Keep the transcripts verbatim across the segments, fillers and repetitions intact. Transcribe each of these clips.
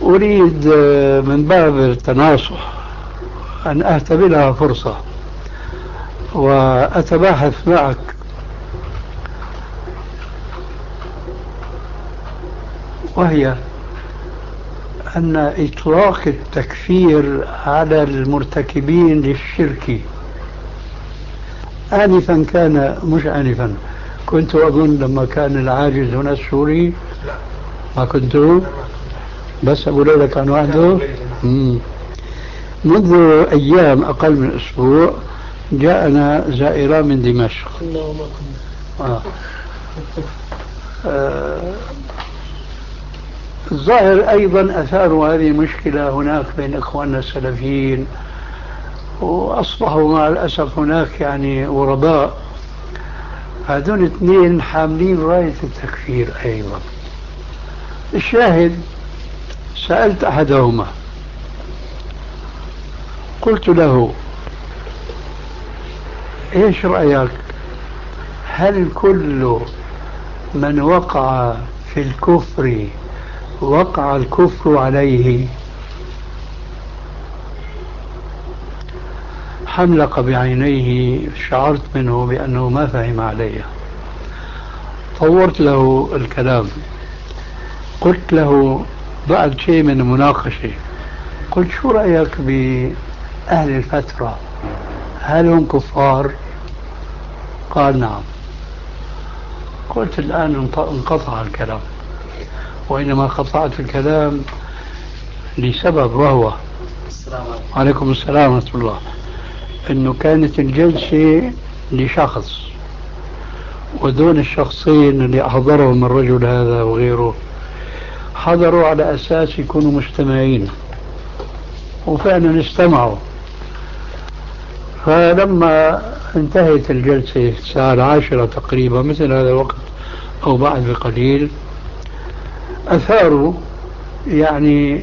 أريد من باب التناصح أن أهتبلها فرصة وأتباحث معك وهي أن إطلاق التكفير على المرتكبين للشرك آنفا كان مش آنفا كنت أظن لما كان العاجز هنا السوري ما كنت بس أقول لك عن وحده منذ أيام أقل من أسبوع جاءنا زائران من دمشق آه. آه. الظاهر أيضا أثاروا هذه المشكلة هناك بين إخواننا السلفيين وأصبحوا مع الأسف هناك يعني غرباء هذول اثنين حاملين راية التكفير أيضا. الشاهد سألت أحدهما قلت له إيش رأيك هل كل من وقع في الكفر وقع الكفر عليه؟ حملق بعينيه شعرت منه بأنه ما فهم علي. طورت له الكلام قلت له بعد شيء من المناقشة قلت شو رأيك بأهل الفترة هل هم كفار؟ قال نعم. قلت الآن انقطع الكلام وإنما قطعت الكلام لسبب وهو السلام عليكم. عليكم السلام ورحمة الله. انه كانت الجلسة لشخص ودون الشخصين اللي احضرهم الرجل هذا وغيره حضروا على اساس يكونوا مجتمعين وفعلا استمعوا. فلما انتهت الجلسة الساعة العاشرة تقريبا مثل هذا الوقت او بعد بقليل اثاروا يعني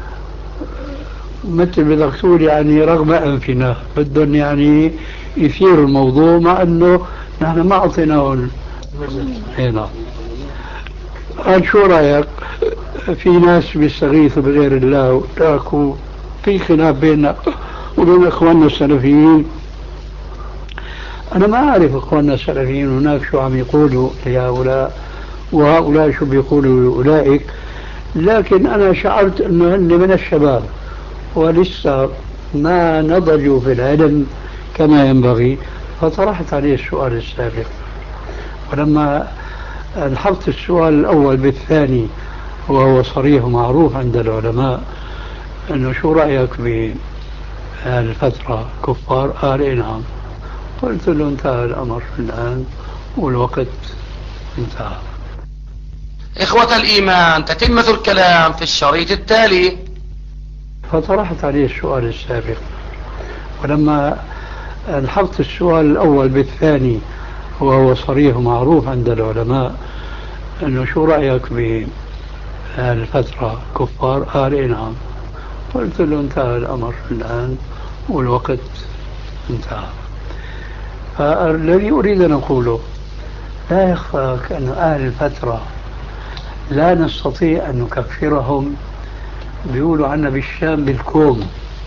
مثل بدك تقول يعني رغم أنفنا بدهم يعني يثيروا الموضوع مع أنه نحن ما أعطيناه هنا. قال شو رأيك في ناس بيستغيثوا بغير الله وتاكوا في خلاف بيننا وبين إخواننا السلفيين. أنا ما أعرف إخواننا السلفيين هناك شو عم يقولوا لهؤلاء وهؤلاء شو بيقولوا لأولئك، لكن أنا شعرت أنه هن من الشباب ولسه ما نضجوا في العلم كما ينبغي، فطرحت عليه السؤال السابق. ولما الحقت السؤال الأول بالثاني وهو صريح ومعروف عند العلماء أنه شو رأيك بهالفترة كفار؟ قال إيه نعم. قلت له انتهى الأمر الآن والوقت انتهى. إخوة الإيمان، تتمة الكلام في الشريط التالي. فطرحت عليه السؤال السابق. ولما الحقت السؤال الأول بالثاني وهو صريح ومعروف عند العلماء أنه شو رأيك بهالفترة كفار؟ قال إيه نعم. قلت له انتهى الأمر الآن والوقت انتهى. فالذي أريد أن أقوله لا يخفاك أن أهل الفترة لا نستطيع أن نكفرهم. بيقولوا عنا بالشام بالكوم،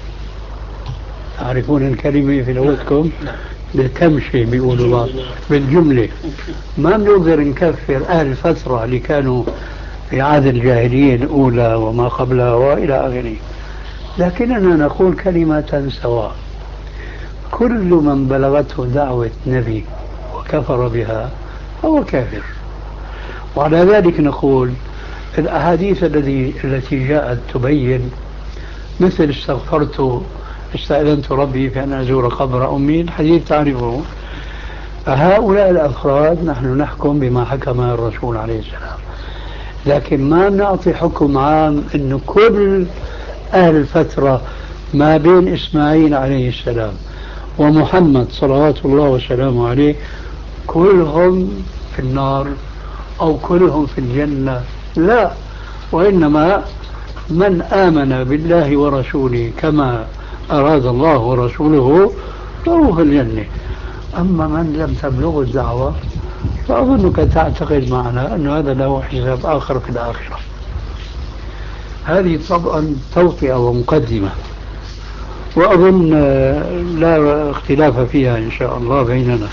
تعرفون الكلمة في لغتكم بالكمشة بيقولوا بعض بالجملة. ما بنقدر نكفر أهل الفترة اللي كانوا في عهد الجاهلية الأولى وما قبلها وإلى آخره، لكننا نقول كلمة سواء. كل من بلغته دعوة نبي وكفر بها هو كافر. وعلى ذلك نقول الأحاديث التي التي جاءت تبين مثل استغفرت استأذنت ربي في أن أزور قبر أمي، الحديث تعرفه. فهؤلاء الأفراد نحن نحكم بما حكم الرسول عليه السلام، لكن ما نعطي حكم عام أن كل أهل الفترة ما بين إسماعيل عليه السلام ومحمد صلوات الله وسلامه عليه كلهم في النار أو كلهم في الجنة. لا، وإنما من آمن بالله ورسوله كما أراد الله ورسوله فهو في الجنة. أما من لم تبلغ الدعوة فأظنك تعتقد معنا أن هذا له حساب آخر في الآخرة. هذه طبعا توطئة ومقدمة، وأظن لا اختلاف فيها إن شاء الله بيننا.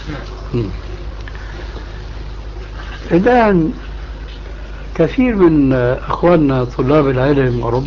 الآن كثير من أخواننا طلاب العلم ورب